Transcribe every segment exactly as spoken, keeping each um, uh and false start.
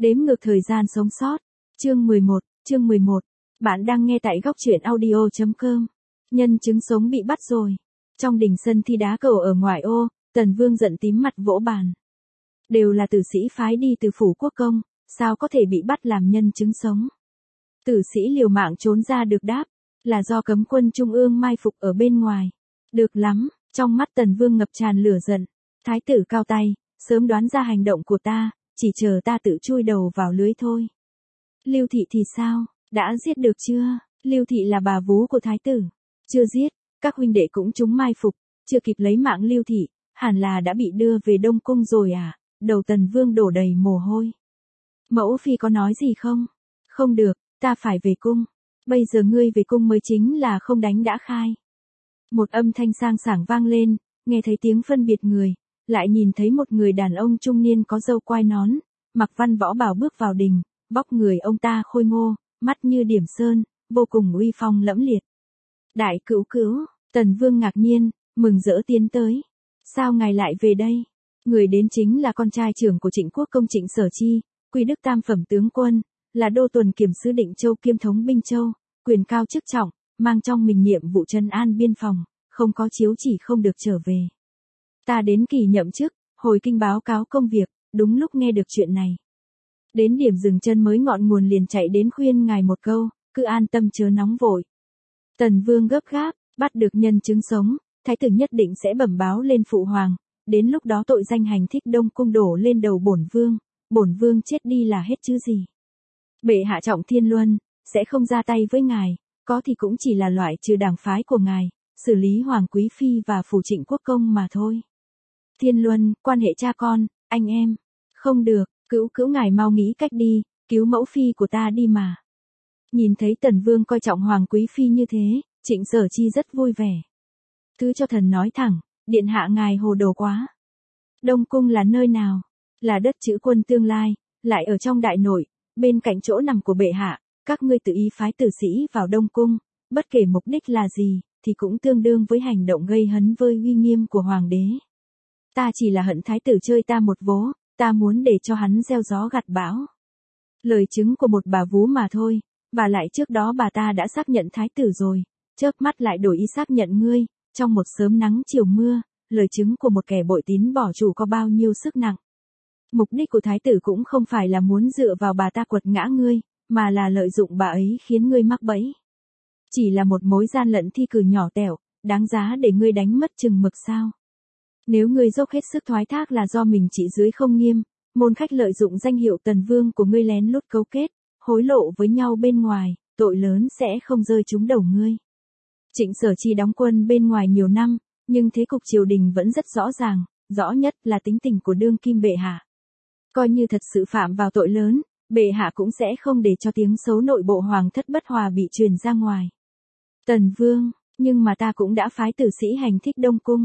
Đếm ngược thời gian sống sót. Chương mười một, chương mười một. Bạn đang nghe tại góc truyện audio chấm com. Nhân chứng sống bị bắt rồi. Trong đình sân thi đá cầu ở ngoại ô, Tần Vương giận tím mặt vỗ bàn. Đều là tử sĩ phái đi từ phủ quốc công, sao có thể bị bắt làm nhân chứng sống. Tử sĩ liều mạng trốn ra được đáp, là do cấm quân trung ương mai phục ở bên ngoài. Được lắm, trong mắt Tần Vương ngập tràn lửa giận. Thái tử cao tay, sớm đoán ra hành động của ta, chỉ chờ ta tự chui đầu vào lưới thôi. Lưu Thị thì sao, đã giết được chưa? Lưu Thị là bà vú của thái tử. Chưa giết, các huynh đệ cũng trúng mai phục, chưa kịp lấy mạng Lưu Thị, hẳn là đã bị đưa về Đông Cung rồi à? Đầu Tần Vương đổ đầy mồ hôi. Mẫu phi có nói gì không? Không được, ta phải về cung. Bây giờ ngươi về cung mới chính là không đánh đã khai. Một âm thanh sang sảng vang lên, nghe thấy tiếng phân biệt người, lại nhìn thấy một người đàn ông trung niên có râu quai nón, mặc văn võ bào bước vào đình, vóc người ông ta khôi ngô, mắt như điểm sơn, vô cùng uy phong lẫm liệt. Đại cữu cữu, Tần Vương ngạc nhiên, mừng rỡ tiến tới. Sao ngài lại về đây? Người đến chính là con trai trưởng của Trịnh Quốc công Trịnh Sở Chi, quy đức tam phẩm tướng quân, là đô tuần kiểm sứ Định Châu kiêm thống binh châu, quyền cao chức trọng, mang trong mình nhiệm vụ trấn an biên phòng, không có chiếu chỉ không được trở về. Ta đến kỳ nhậm chức, hồi kinh báo cáo công việc, đúng lúc nghe được chuyện này. Đến điểm dừng chân mới ngọn nguồn liền chạy đến khuyên ngài một câu, cứ an tâm chớ nóng vội. Tần Vương gấp gáp, bắt được nhân chứng sống, thái tử nhất định sẽ bẩm báo lên phụ hoàng, đến lúc đó tội danh hành thích Đông Cung đổ lên đầu bổn vương, bổn vương chết đi là hết chứ gì. Bệ hạ trọng thiên luân, sẽ không ra tay với ngài, có thì cũng chỉ là loại trừ đảng phái của ngài, xử lý hoàng quý phi và phủ Trịnh Quốc công mà thôi. Thiên luân, quan hệ cha con, anh em. Không được, cữu cữu ngài mau nghĩ cách đi, cứu mẫu phi của ta đi mà. Nhìn thấy Tần Vương coi trọng hoàng quý phi như thế, Trịnh Sở Chi rất vui vẻ. Thứ cho thần nói thẳng, điện hạ ngài hồ đồ quá. Đông Cung là nơi nào? Là đất chữ quân tương lai, lại ở trong đại nội, bên cạnh chỗ nằm của bệ hạ, các ngươi tự ý phái tử sĩ vào Đông Cung, bất kể mục đích là gì, thì cũng tương đương với hành động gây hấn với uy nghiêm của hoàng đế. Ta chỉ là hận thái tử chơi ta một vố, ta muốn để cho hắn gieo gió gặt bão. Lời chứng của một bà vú mà thôi, và lại trước đó bà ta đã xác nhận thái tử rồi, chớp mắt lại đổi ý xác nhận ngươi, trong một sớm nắng chiều mưa, lời chứng của một kẻ bội tín bỏ chủ có bao nhiêu sức nặng. Mục đích của thái tử cũng không phải là muốn dựa vào bà ta quật ngã ngươi, mà là lợi dụng bà ấy khiến ngươi mắc bẫy. Chỉ là một mối gian lận thi cử nhỏ tẹo, đáng giá để ngươi đánh mất chừng mực sao. Nếu ngươi dốc hết sức thoái thác là do mình trị dưới không nghiêm, môn khách lợi dụng danh hiệu Tần Vương của ngươi lén lút cấu kết, hối lộ với nhau bên ngoài, tội lớn sẽ không rơi trúng đầu ngươi. Trịnh Sở Chi đóng quân bên ngoài nhiều năm, nhưng thế cục triều đình vẫn rất rõ ràng, rõ nhất là tính tình của đương kim bệ hạ. Coi như thật sự phạm vào tội lớn, bệ hạ cũng sẽ không để cho tiếng xấu nội bộ hoàng thất bất hòa bị truyền ra ngoài. Tần Vương, nhưng mà ta cũng đã phái tử sĩ hành thích Đông Cung.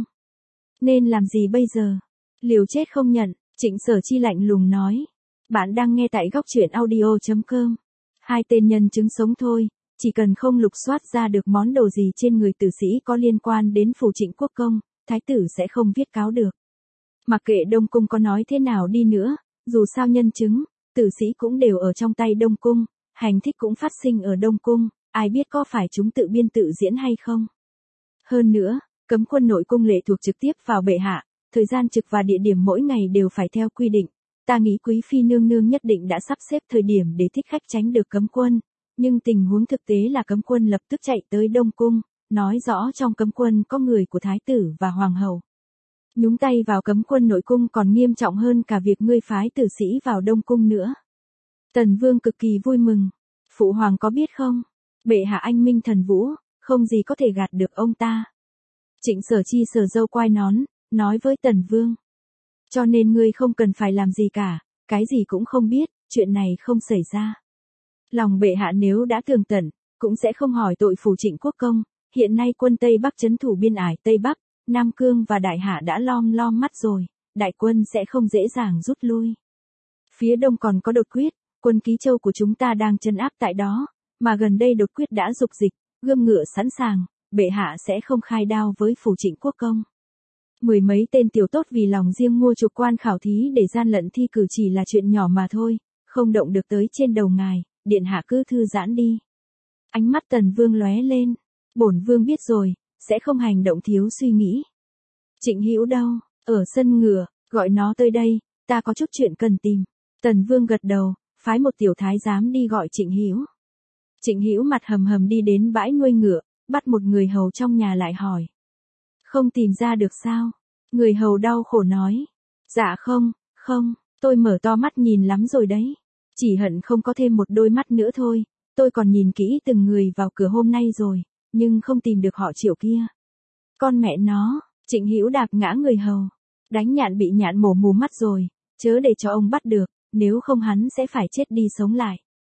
Nên làm gì bây giờ? Liều chết không nhận, Trịnh Sở Chi lạnh lùng nói. Bạn đang nghe tại góc truyện audio chấm com. Hai tên nhân chứng sống thôi, chỉ cần không lục soát ra được món đồ gì trên người tử sĩ có liên quan đến phủ Trịnh Quốc công, thái tử sẽ không viết cáo được. Mặc kệ Đông Cung có nói thế nào đi nữa, dù sao nhân chứng, tử sĩ cũng đều ở trong tay Đông Cung, hành thích cũng phát sinh ở Đông Cung, ai biết có phải chúng tự biên tự diễn hay không. Hơn nữa, cấm quân nội cung lệ thuộc trực tiếp vào bệ hạ, thời gian trực và địa điểm mỗi ngày đều phải theo quy định. Ta nghĩ quý phi nương nương nhất định đã sắp xếp thời điểm để thích khách tránh được cấm quân, nhưng tình huống thực tế là cấm quân lập tức chạy tới Đông Cung, nói rõ trong cấm quân có người của thái tử và hoàng hậu. Nhúng tay vào cấm quân nội cung còn nghiêm trọng hơn cả việc ngươi phái tử sĩ vào Đông Cung nữa. Tần Vương cực kỳ vui mừng. Phụ hoàng có biết không? Bệ hạ anh minh thần vũ, không gì có thể gạt được ông ta. Trịnh Sở Chi sờ râu quai nón, nói với Tần Vương. Cho nên ngươi không cần phải làm gì cả, cái gì cũng không biết, chuyện này không xảy ra. Lòng bệ hạ nếu đã tường tận, cũng sẽ không hỏi tội phủ Trịnh Quốc công, hiện nay quân Tây Bắc trấn thủ biên ải Tây Bắc, Nam Cương và Đại Hạ đã lom lom mắt rồi, đại quân sẽ không dễ dàng rút lui. Phía đông còn có Đột Quyết, quân Ký Châu của chúng ta đang trấn áp tại đó, mà gần đây Đột Quyết đã dục dịch, gươm ngựa sẵn sàng, bệ hạ sẽ không khai đao với phủ Trịnh Quốc công. Mười mấy tên tiểu tốt vì lòng riêng mua chuộc quan khảo thí để gian lận thi cử chỉ là chuyện nhỏ mà thôi, không động được tới trên đầu ngài, điện hạ cứ thư giãn đi. Ánh mắt Tần Vương lóe lên, bổn vương biết rồi, sẽ không hành động thiếu suy nghĩ. Trịnh Hữu đâu? Ở sân ngựa, gọi nó tới đây, ta có chút chuyện cần tìm. Tần Vương gật đầu, phái một tiểu thái giám đi gọi Trịnh Hữu. Trịnh Hữu mặt hầm hầm đi đến bãi nuôi ngựa, bắt một người hầu trong nhà lại hỏi. Không tìm ra được sao? Người hầu đau khổ nói. Dạ không, không, tôi mở to mắt nhìn lắm rồi đấy. Chỉ hận không có thêm một đôi mắt nữa thôi, tôi còn nhìn kỹ từng người vào cửa hôm nay rồi, nhưng không tìm được họ Triệu kia. Con mẹ nó, Trịnh Hữu đạp ngã người hầu. Đánh nhạn bị nhạn mổ mù mắt rồi, chớ để cho ông bắt được, nếu không hắn sẽ phải chết đi sống lại.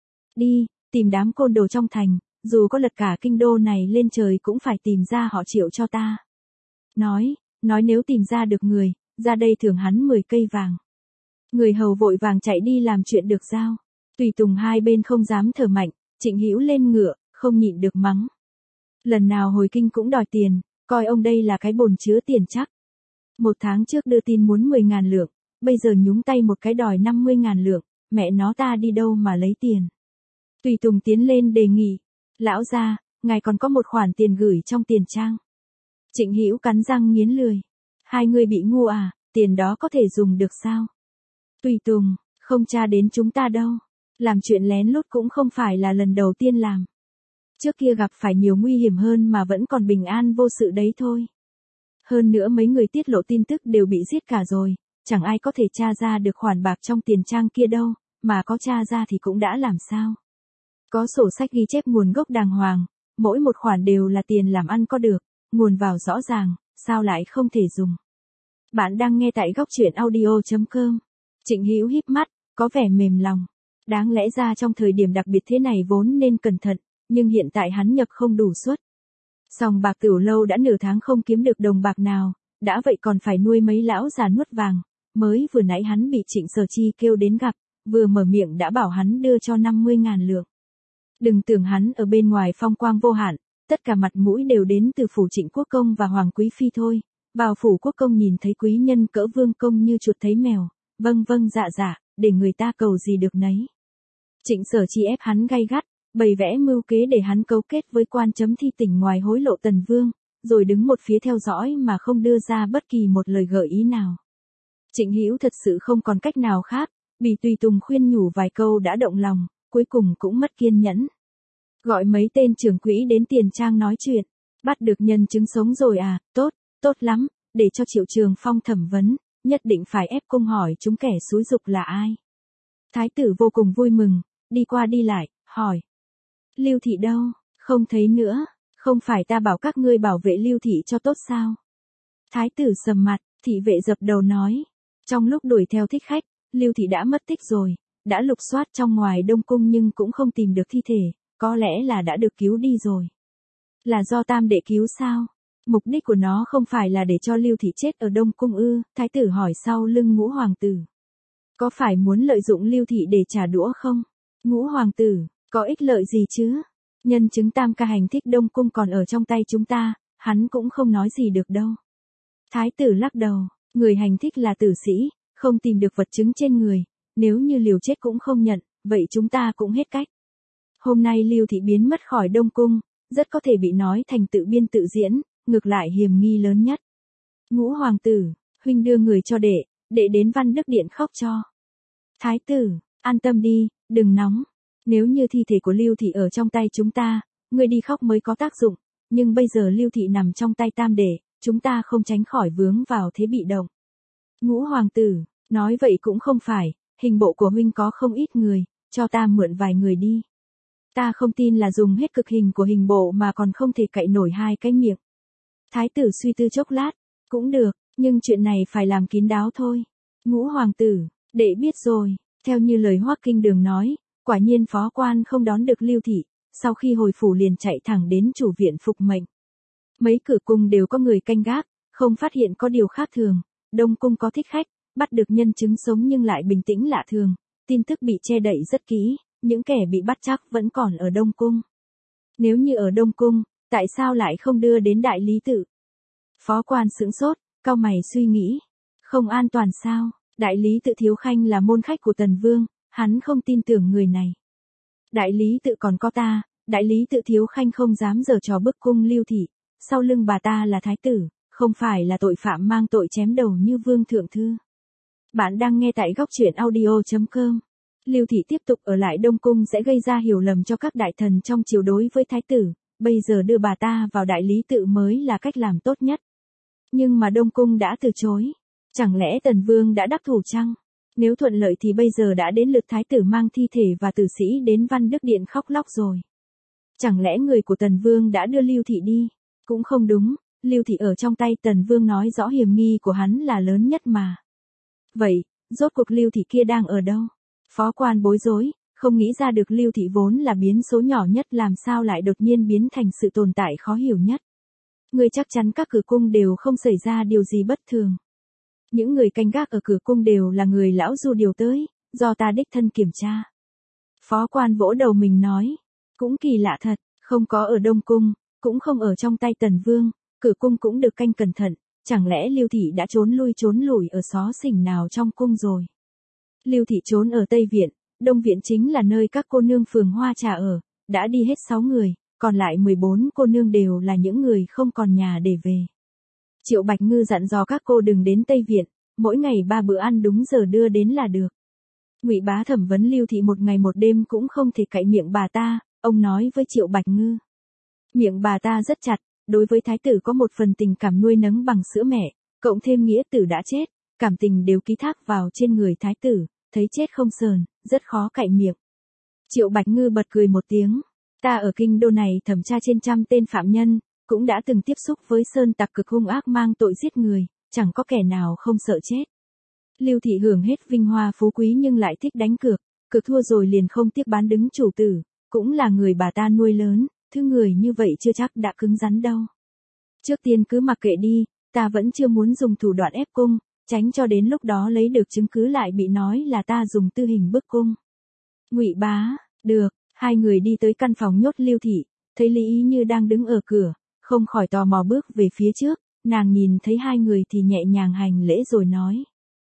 Đi, tìm đám côn đồ trong thành, dù có lật cả kinh đô này lên trời cũng phải tìm ra họ Triệu cho ta. Nói, nói nếu tìm ra được người, ra đây thưởng hắn mười cây vàng. Người hầu vội vàng chạy đi làm chuyện được giao. Tùy tùng hai bên không dám thở mạnh, Trịnh Hữu lên ngựa, không nhịn được mắng. Lần nào hồi kinh cũng đòi tiền, coi ông đây là cái bồn chứa tiền chắc. Một tháng trước đưa tin muốn mười ngàn lượng, bây giờ nhúng tay một cái đòi năm mươi ngàn lượng, mẹ nó ta đi đâu mà lấy tiền. Tùy tùng tiến lên đề nghị, lão gia, ngài còn có một khoản tiền gửi trong tiền trang. Trịnh Hữu cắn răng nghiến lười. Hai người bị ngu à, tiền đó có thể dùng được sao? Tùy tùng, không tra đến chúng ta đâu. Làm chuyện lén lút cũng không phải là lần đầu tiên làm. Trước kia gặp phải nhiều nguy hiểm hơn mà vẫn còn bình an vô sự đấy thôi. Hơn nữa mấy người tiết lộ tin tức đều bị giết cả rồi, chẳng ai có thể tra ra được khoản bạc trong tiền trang kia đâu, mà có tra ra thì cũng đã làm sao. Có sổ sách ghi chép nguồn gốc đàng hoàng, mỗi một khoản đều là tiền làm ăn có được, nguồn vào rõ ràng, sao lại không thể dùng. Bạn đang nghe tại góc truyện audio chấm com. Trịnh Hữu híp mắt, có vẻ mềm lòng. Đáng lẽ ra trong thời điểm đặc biệt thế này vốn nên cẩn thận, nhưng hiện tại hắn nhập không đủ suất. Sòng bạc Tửu Lâu đã nửa tháng không kiếm được đồng bạc nào, đã vậy còn phải nuôi mấy lão già nuốt vàng, mới vừa nãy hắn bị Trịnh Sở Chi kêu đến gặp, vừa mở miệng đã bảo hắn đưa cho năm mươi ngàn lượng. Đừng tưởng hắn ở bên ngoài phong quang vô hạn, tất cả mặt mũi đều đến từ phủ Trịnh Quốc Công và Hoàng Quý Phi thôi, vào phủ Quốc Công nhìn thấy quý nhân cỡ Vương Công như chuột thấy mèo, vâng vâng dạ dạ, để người ta cầu gì được nấy. Trịnh Sở Chi ép hắn gay gắt, bày vẽ mưu kế để hắn cấu kết với quan chấm thi tỉnh ngoài hối lộ Tần Vương, rồi đứng một phía theo dõi mà không đưa ra bất kỳ một lời gợi ý nào. Trịnh Hữu thật sự không còn cách nào khác, bị tùy tùng khuyên nhủ vài câu đã động lòng, cuối cùng cũng mất kiên nhẫn. Gọi mấy tên trưởng quỹ đến tiền trang nói chuyện, bắt được nhân chứng sống rồi à, tốt, tốt lắm, để cho Triệu Trường Phong thẩm vấn, nhất định phải ép cung hỏi chúng kẻ xúi giục là ai. Thái tử vô cùng vui mừng, đi qua đi lại, hỏi. Lưu Thị đâu, không thấy nữa, không phải ta bảo các ngươi bảo vệ Lưu Thị cho tốt sao? Thái tử sầm mặt, thị vệ dập đầu nói. Trong lúc đuổi theo thích khách, Lưu Thị đã mất tích rồi, đã lục soát trong ngoài Đông Cung nhưng cũng không tìm được thi thể, có lẽ là đã được cứu đi rồi. Là do Tam Đệ cứu sao? Mục đích của nó không phải là để cho Lưu Thị chết ở Đông Cung ư? Thái tử hỏi sau lưng Ngũ Hoàng tử. Có phải muốn lợi dụng Lưu Thị để trả đũa không? Ngũ Hoàng tử, có ích lợi gì chứ? Nhân chứng Tam Ca hành thích Đông Cung còn ở trong tay chúng ta, hắn cũng không nói gì được đâu. Thái tử lắc đầu, người hành thích là tử sĩ, không tìm được vật chứng trên người, nếu như liều chết cũng không nhận, vậy chúng ta cũng hết cách. Hôm nay Lưu Thị biến mất khỏi Đông Cung, rất có thể bị nói thành tự biên tự diễn, ngược lại hiểm nghi lớn nhất. Ngũ Hoàng tử, huynh đưa người cho đệ, đệ đến Văn Đức Điện khóc cho. Thái tử, an tâm đi, đừng nóng. Nếu như thi thể của Lưu Thị ở trong tay chúng ta, người đi khóc mới có tác dụng, nhưng bây giờ Lưu Thị nằm trong tay Tam Đệ, chúng ta không tránh khỏi vướng vào thế bị động. Ngũ Hoàng tử, nói vậy cũng không phải, hình bộ của huynh có không ít người, cho ta mượn vài người đi. Ta không tin là dùng hết cực hình của hình bộ mà còn không thể cậy nổi hai cái miệng. Thái tử suy tư chốc lát, cũng được, nhưng chuyện này phải làm kín đáo thôi. Ngũ Hoàng tử, đệ biết rồi, theo như lời Hoắc Kinh Đường nói, quả nhiên phó quan không đón được Lưu Thị, sau khi hồi phủ liền chạy thẳng đến chủ viện phục mệnh. Mấy cửa cung đều có người canh gác, không phát hiện có điều khác thường, Đông Cung có thích khách, bắt được nhân chứng sống nhưng lại bình tĩnh lạ thường, tin tức bị che đậy rất kỹ, những kẻ bị bắt chắc vẫn còn ở Đông Cung. Nếu như ở Đông Cung, tại sao lại không đưa đến Đại Lý Tự? Phó quan sững sốt, cau mày suy nghĩ, không an toàn sao? Đại Lý Tự Thiếu Khanh là môn khách của Tần Vương, Hắn không tin tưởng người này. Đại lý tự còn có ta, đại lý tự thiếu khanh không dám giở trò bức cung Lưu thị, sau lưng bà ta là thái tử, không phải là tội phạm mang tội chém đầu như Vương Thượng Thư. Bạn đang nghe tại góc truyện audio chấm com. Lưu thị tiếp tục ở lại Đông Cung sẽ gây ra hiểu lầm cho các đại thần trong triều đối với thái tử, bây giờ đưa bà ta vào đại lý tự mới là cách làm tốt nhất. Nhưng mà Đông Cung đã từ chối. Chẳng lẽ Tần Vương đã đắc thủ chăng? Nếu thuận lợi thì bây giờ đã đến lượt thái tử mang thi thể và tử sĩ đến Văn Đức Điện khóc lóc rồi. Chẳng lẽ người của Tần Vương đã đưa Lưu thị đi? Cũng không đúng, Lưu thị ở trong tay Tần Vương nói rõ hiểm nghi của hắn là lớn nhất mà. Vậy, rốt cuộc Lưu thị kia đang ở đâu? Phó quan bối rối, không nghĩ ra được Lưu thị vốn là biến số nhỏ nhất làm sao lại đột nhiên biến thành sự tồn tại khó hiểu nhất. Người chắc chắn các cửa cung đều không xảy ra điều gì bất thường. Những người canh gác ở cửa cung đều là người lão Du điều tới, do ta đích thân kiểm tra. Phó quan vỗ đầu mình nói, cũng kỳ lạ thật, không có ở Đông Cung, cũng không ở trong tay Tần Vương, cửa cung cũng được canh cẩn thận, chẳng lẽ Lưu thị đã trốn lui trốn lủi ở xó xỉnh nào trong cung rồi. Lưu thị trốn ở Tây Viện, Đông Viện chính là nơi các cô nương phường Hoa Trà ở, đã đi hết sáu người, còn lại mười bốn cô nương đều là những người không còn nhà để về. Triệu Bạch Ngư dặn dò các cô đừng đến Tây Viện, mỗi ngày ba bữa ăn đúng giờ đưa đến là được. Ngụy Bá thẩm vấn Lưu thị một ngày một đêm cũng không thể cạy miệng bà ta, ông nói với Triệu Bạch Ngư. Miệng bà ta rất chặt, đối với thái tử có một phần tình cảm nuôi nấng bằng sữa mẹ, cộng thêm nghĩa tử đã chết, cảm tình đều ký thác vào trên người thái tử, thấy chết không sờn, rất khó cạy miệng. Triệu Bạch Ngư bật cười một tiếng, ta ở kinh đô này thẩm tra trên trăm tên phạm nhân, cũng đã từng tiếp xúc với sơn tặc cực hung ác mang tội giết người, chẳng có kẻ nào không sợ chết. Lưu thị hưởng hết vinh hoa phú quý nhưng lại thích đánh cược, cược thua rồi liền không tiếc bán đứng chủ tử, cũng là người bà ta nuôi lớn, thứ người như vậy chưa chắc đã cứng rắn đâu. Trước tiên cứ mặc kệ đi, ta vẫn chưa muốn dùng thủ đoạn ép cung, tránh cho đến lúc đó lấy được chứng cứ lại bị nói là ta dùng tư hình bức cung. Ngụy Bá, được, hai người đi tới căn phòng nhốt Lưu thị, thấy Lý Ý Như đang đứng ở cửa, không khỏi tò mò bước về phía trước, nàng nhìn thấy hai người thì nhẹ nhàng hành lễ rồi nói.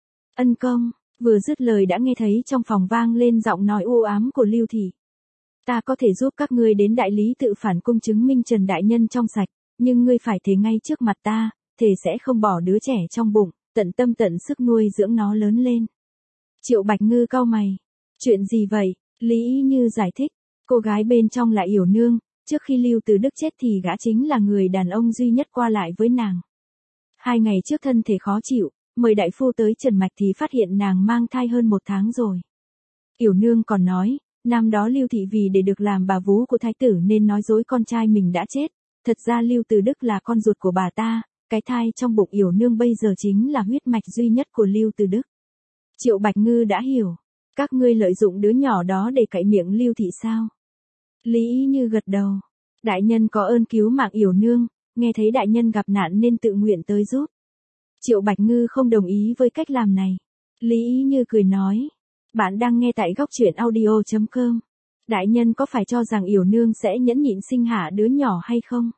Ân công, vừa dứt lời đã nghe thấy trong phòng vang lên giọng nói u ám của Lưu thị. Ta có thể giúp các ngươi đến đại lý tự phản cung chứng minh Trần Đại Nhân trong sạch, nhưng ngươi phải thề ngay trước mặt ta, thề sẽ không bỏ đứa trẻ trong bụng, tận tâm tận sức nuôi dưỡng nó lớn lên. Triệu Bạch Ngư cau mày. Chuyện gì vậy? Lý Ý Như giải thích, cô gái bên trong là Yểu Nương, trước khi Lưu Từ Đức chết thì gã chính là người đàn ông duy nhất qua lại với nàng. Hai ngày trước thân thể khó chịu, mời đại phu tới trần mạch thì phát hiện nàng mang thai hơn một tháng rồi. Yểu Nương còn nói, năm đó Lưu thị vì để được làm bà vú của thái tử nên nói dối con trai mình đã chết, thật ra Lưu Từ Đức là con ruột của bà ta, cái thai trong bụng Yểu Nương bây giờ chính là huyết mạch duy nhất của Lưu Từ Đức. Triệu Bạch Ngư đã hiểu, các ngươi lợi dụng đứa nhỏ đó để cạy miệng Lưu thị sao? Lý Ý Như gật đầu, đại nhân có ơn cứu mạng Yểu Nương, nghe thấy đại nhân gặp nạn nên tự nguyện tới giúp. Triệu Bạch Ngư không đồng ý với cách làm này. Lý Ý Như cười nói, bạn đang nghe tại góc truyện audio chấm com. Đại nhân có phải cho rằng Yểu Nương sẽ nhẫn nhịn sinh hạ đứa nhỏ hay không?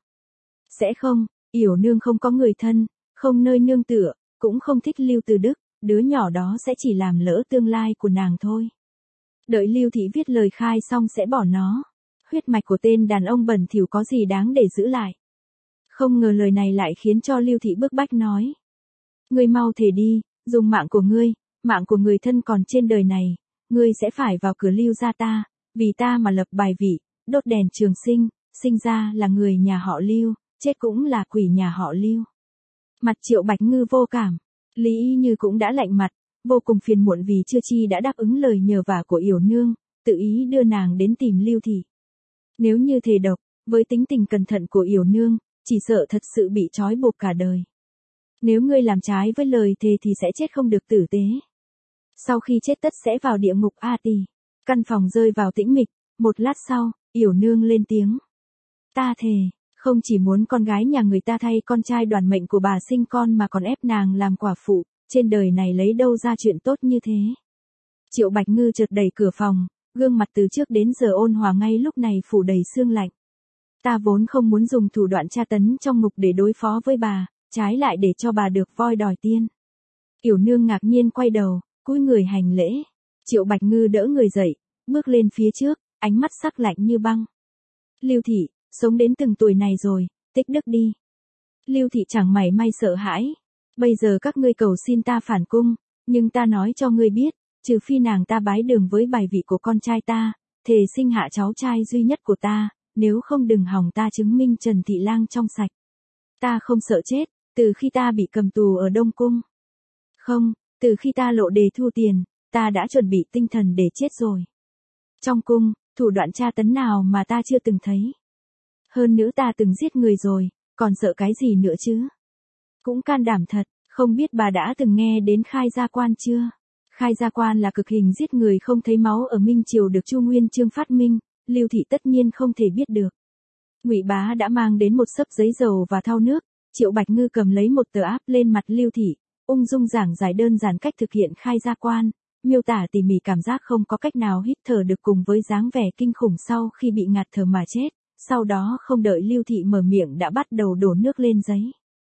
Sẽ không, Yểu Nương không có người thân, không nơi nương tựa, cũng không thích Lưu Từ Đức, đứa nhỏ đó sẽ chỉ làm lỡ tương lai của nàng thôi. Đợi Lưu thị viết lời khai xong sẽ bỏ nó. Huyết mạch của tên đàn ông bẩn thỉu có gì đáng để giữ lại. Không ngờ lời này lại khiến cho Lưu thị bức bách nói. Ngươi mau thề đi, dùng mạng của ngươi, mạng của người thân còn trên đời này, ngươi sẽ phải vào cửa Lưu gia ta, vì ta mà lập bài vị, đốt đèn trường sinh, sinh ra là người nhà họ Lưu, chết cũng là quỷ nhà họ Lưu. Mặt Triệu Bạch Ngư vô cảm, Lý Ý Như cũng đã lạnh mặt, vô cùng phiền muộn vì chưa chi đã đáp ứng lời nhờ vả của Yểu Nương, tự ý đưa nàng đến tìm Lưu thị. Nếu như thề độc, với tính tình cẩn thận của Yểu Nương, chỉ sợ thật sự bị trói buộc cả đời. Nếu ngươi làm trái với lời thề thì sẽ chết không được tử tế. Sau khi chết tất sẽ vào địa ngục A Tỳ. Căn phòng rơi vào tĩnh mịch, một lát sau, Yểu Nương lên tiếng. Ta thề, không chỉ muốn con gái nhà người ta thay con trai đoàn mệnh của bà sinh con mà còn ép nàng làm quả phụ, trên đời này lấy đâu ra chuyện tốt như thế. Triệu Bạch Ngư chợt đẩy cửa phòng, gương mặt từ trước đến giờ ôn hòa ngay lúc này phủ đầy sương lạnh. Ta vốn không muốn dùng thủ đoạn tra tấn trong ngục để đối phó với bà, trái lại để cho bà được voi đòi tiên. Yểu Nương ngạc nhiên quay đầu, cúi người hành lễ. Triệu Bạch Ngư đỡ người dậy, bước lên phía trước, ánh mắt sắc lạnh như băng. Lưu Thị, sống đến từng tuổi này rồi, tích đức đi. Lưu Thị chẳng mảy may sợ hãi. Bây giờ các ngươi cầu xin ta phản cung, nhưng ta nói cho ngươi biết, trừ phi nàng ta bái đường với bài vị của con trai ta, thề sinh hạ cháu trai duy nhất của ta, nếu không đừng hòng ta chứng minh Trần Thị Lang trong sạch. Ta không sợ chết, từ khi ta bị cầm tù ở Đông Cung. Không, từ khi ta lộ đề thu tiền, ta đã chuẩn bị tinh thần để chết rồi. Trong cung, thủ đoạn tra tấn nào mà ta chưa từng thấy. Hơn nữa ta từng giết người rồi, còn sợ cái gì nữa chứ? Cũng can đảm thật, không biết bà đã từng nghe đến khai gia quan chưa? Khai gia quan là cực hình giết người không thấy máu ở Minh Triều được Chu Nguyên Chương phát minh, Lưu Thị tất nhiên không thể biết được. Ngụy Bá đã mang đến một xấp giấy dầu và thau nước, Triệu Bạch Ngư cầm lấy một tờ áp lên mặt Lưu Thị, ung dung giảng giải đơn giản cách thực hiện khai gia quan, miêu tả tỉ mỉ cảm giác không có cách nào hít thở được cùng với dáng vẻ kinh khủng sau khi bị ngạt thở mà chết, sau đó không đợi Lưu Thị mở miệng đã bắt đầu đổ nước lên giấy.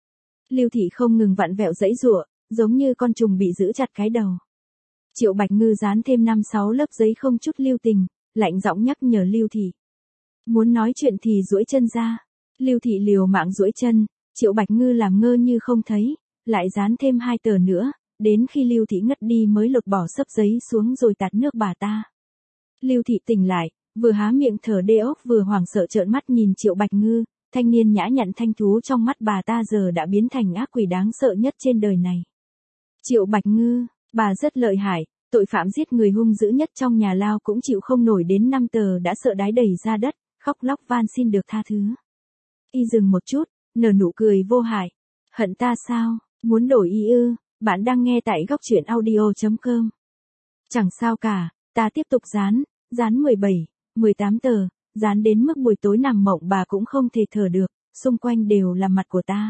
Lưu Thị không ngừng vặn vẹo giãy giụa, giống như con trùng bị giữ chặt cái đầu. Triệu Bạch Ngư dán thêm năm sáu lớp giấy không chút lưu tình, lạnh giọng nhắc nhở Lưu Thị. Muốn nói chuyện thì duỗi chân ra. Lưu Thị liều mạng duỗi chân, Triệu Bạch Ngư làm ngơ như không thấy, lại dán thêm hai tờ nữa, đến khi Lưu Thị ngất đi mới lột bỏ xấp giấy xuống rồi tạt nước bà ta. Lưu Thị tỉnh lại, vừa há miệng thở đê ốc vừa hoảng sợ trợn mắt nhìn Triệu Bạch Ngư, thanh niên nhã nhặn thanh thú trong mắt bà ta giờ đã biến thành ác quỷ đáng sợ nhất trên đời này. Triệu Bạch Ngư, bà rất lợi hại, tội phạm giết người hung dữ nhất trong nhà lao cũng chịu không nổi đến năm tờ đã sợ đái đầy ra đất, khóc lóc van xin được tha thứ. Y dừng một chút, nở nụ cười vô hại. Hận ta sao, muốn đổi y ư, bạn đang nghe tại góc truyện audio chấm com. Chẳng sao cả, ta tiếp tục dán, dán mười bảy, mười tám tờ, dán đến mức buổi tối nằm mộng bà cũng không thể thở được, xung quanh đều là mặt của ta.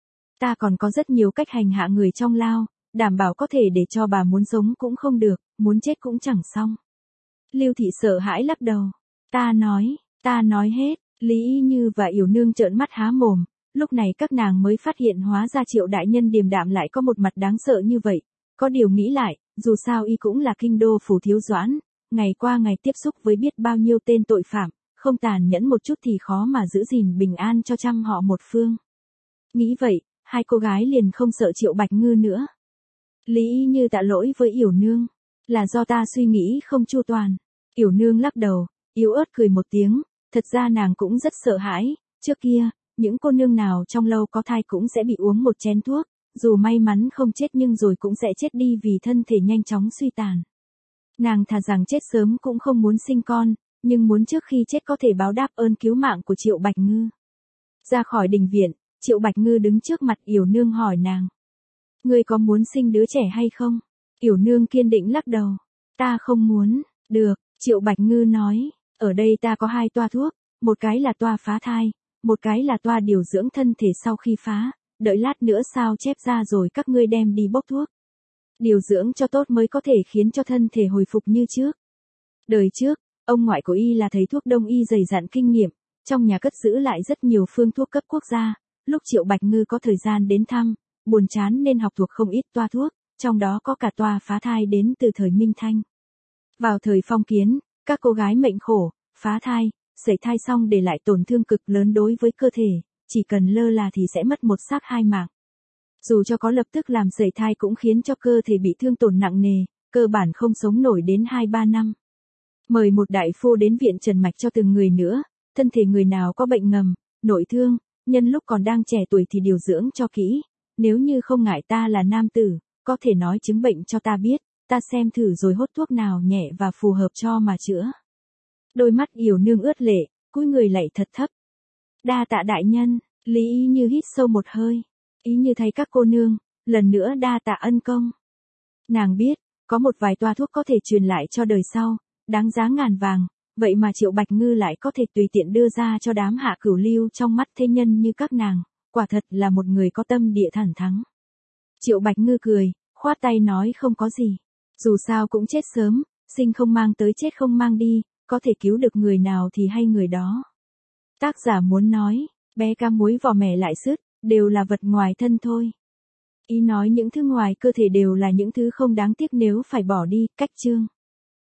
Ta còn có rất nhiều cách hành hạ người trong lao, đảm bảo có thể để cho bà muốn sống cũng không được, muốn chết cũng chẳng xong. Lưu Thị sợ hãi lắc đầu. Ta nói, ta nói hết, Lý Y Như và Yểu Nương trợn mắt há mồm, lúc này các nàng mới phát hiện hóa ra Triệu đại nhân điềm đạm lại có một mặt đáng sợ như vậy. Có điều nghĩ lại, dù sao y cũng là kinh đô phủ thiếu doãn, ngày qua ngày tiếp xúc với biết bao nhiêu tên tội phạm, không tàn nhẫn một chút thì khó mà giữ gìn bình an cho trăm họ một phương. Nghĩ vậy, hai cô gái liền không sợ Triệu Bạch Ngư nữa. Lý Y Như tạ lỗi với Yểu Nương, là do ta suy nghĩ không chu toàn. Yểu Nương lắc đầu, yếu ớt cười một tiếng, thật ra nàng cũng rất sợ hãi, trước kia, những cô nương nào trong lâu có thai cũng sẽ bị uống một chén thuốc, dù may mắn không chết nhưng rồi cũng sẽ chết đi vì thân thể nhanh chóng suy tàn. Nàng thà rằng chết sớm cũng không muốn sinh con, nhưng muốn trước khi chết có thể báo đáp ơn cứu mạng của Triệu Bạch Ngư. Ra khỏi đình viện, Triệu Bạch Ngư đứng trước mặt Yểu Nương hỏi nàng. Ngươi có muốn sinh đứa trẻ hay không? Yểu Nương kiên định lắc đầu. Ta không muốn. Được, Triệu Bạch Ngư nói, ở đây ta có hai toa thuốc, một cái là toa phá thai, một cái là toa điều dưỡng thân thể sau khi phá, đợi lát nữa sao chép ra rồi các ngươi đem đi bốc thuốc. Điều dưỡng cho tốt mới có thể khiến cho thân thể hồi phục như trước. Đời trước, ông ngoại của y là thầy thuốc đông y dày dặn kinh nghiệm, trong nhà cất giữ lại rất nhiều phương thuốc cấp quốc gia, lúc Triệu Bạch Ngư có thời gian đến thăm, buồn chán nên học thuộc không ít toa thuốc, trong đó có cả toa phá thai đến từ thời Minh Thanh. Vào thời phong kiến, các cô gái mệnh khổ, phá thai, sẩy thai xong để lại tổn thương cực lớn đối với cơ thể, chỉ cần lơ là thì sẽ mất một xác hai mạng. Dù cho có lập tức làm sẩy thai cũng khiến cho cơ thể bị thương tổn nặng nề, cơ bản không sống nổi đến hai ba năm. Mời một đại phu đến viện trần mạch cho từng người nữa, thân thể người nào có bệnh ngầm, nội thương, nhân lúc còn đang trẻ tuổi thì điều dưỡng cho kỹ, nếu như không ngại ta là nam tử, có thể nói chứng bệnh cho ta biết, ta xem thử rồi hốt thuốc nào nhẹ và phù hợp cho mà chữa. Đôi mắt Yểu Nương ướt lệ, cúi người lạy thật thấp. Đa tạ đại nhân, Lý Y Như hít sâu một hơi, ý như thấy các cô nương, lần nữa đa tạ ân công. Nàng biết, có một vài toa thuốc có thể truyền lại cho đời sau, đáng giá ngàn vàng, vậy mà Triệu Bạch Ngư lại có thể tùy tiện đưa ra cho đám hạ cửu lưu trong mắt thế nhân như các nàng, quả thật là một người có tâm địa thẳng thắn. Triệu Bạch Ngư cười, khoát tay nói không có gì, dù sao cũng chết sớm, sinh không mang tới chết không mang đi, có thể cứu được người nào thì hay người đó. Tác giả muốn nói, bé cá muối vỏ mẻ lại sứt, đều là vật ngoài thân thôi. Ý nói những thứ ngoài cơ thể đều là những thứ không đáng tiếc nếu phải bỏ đi, cách chương.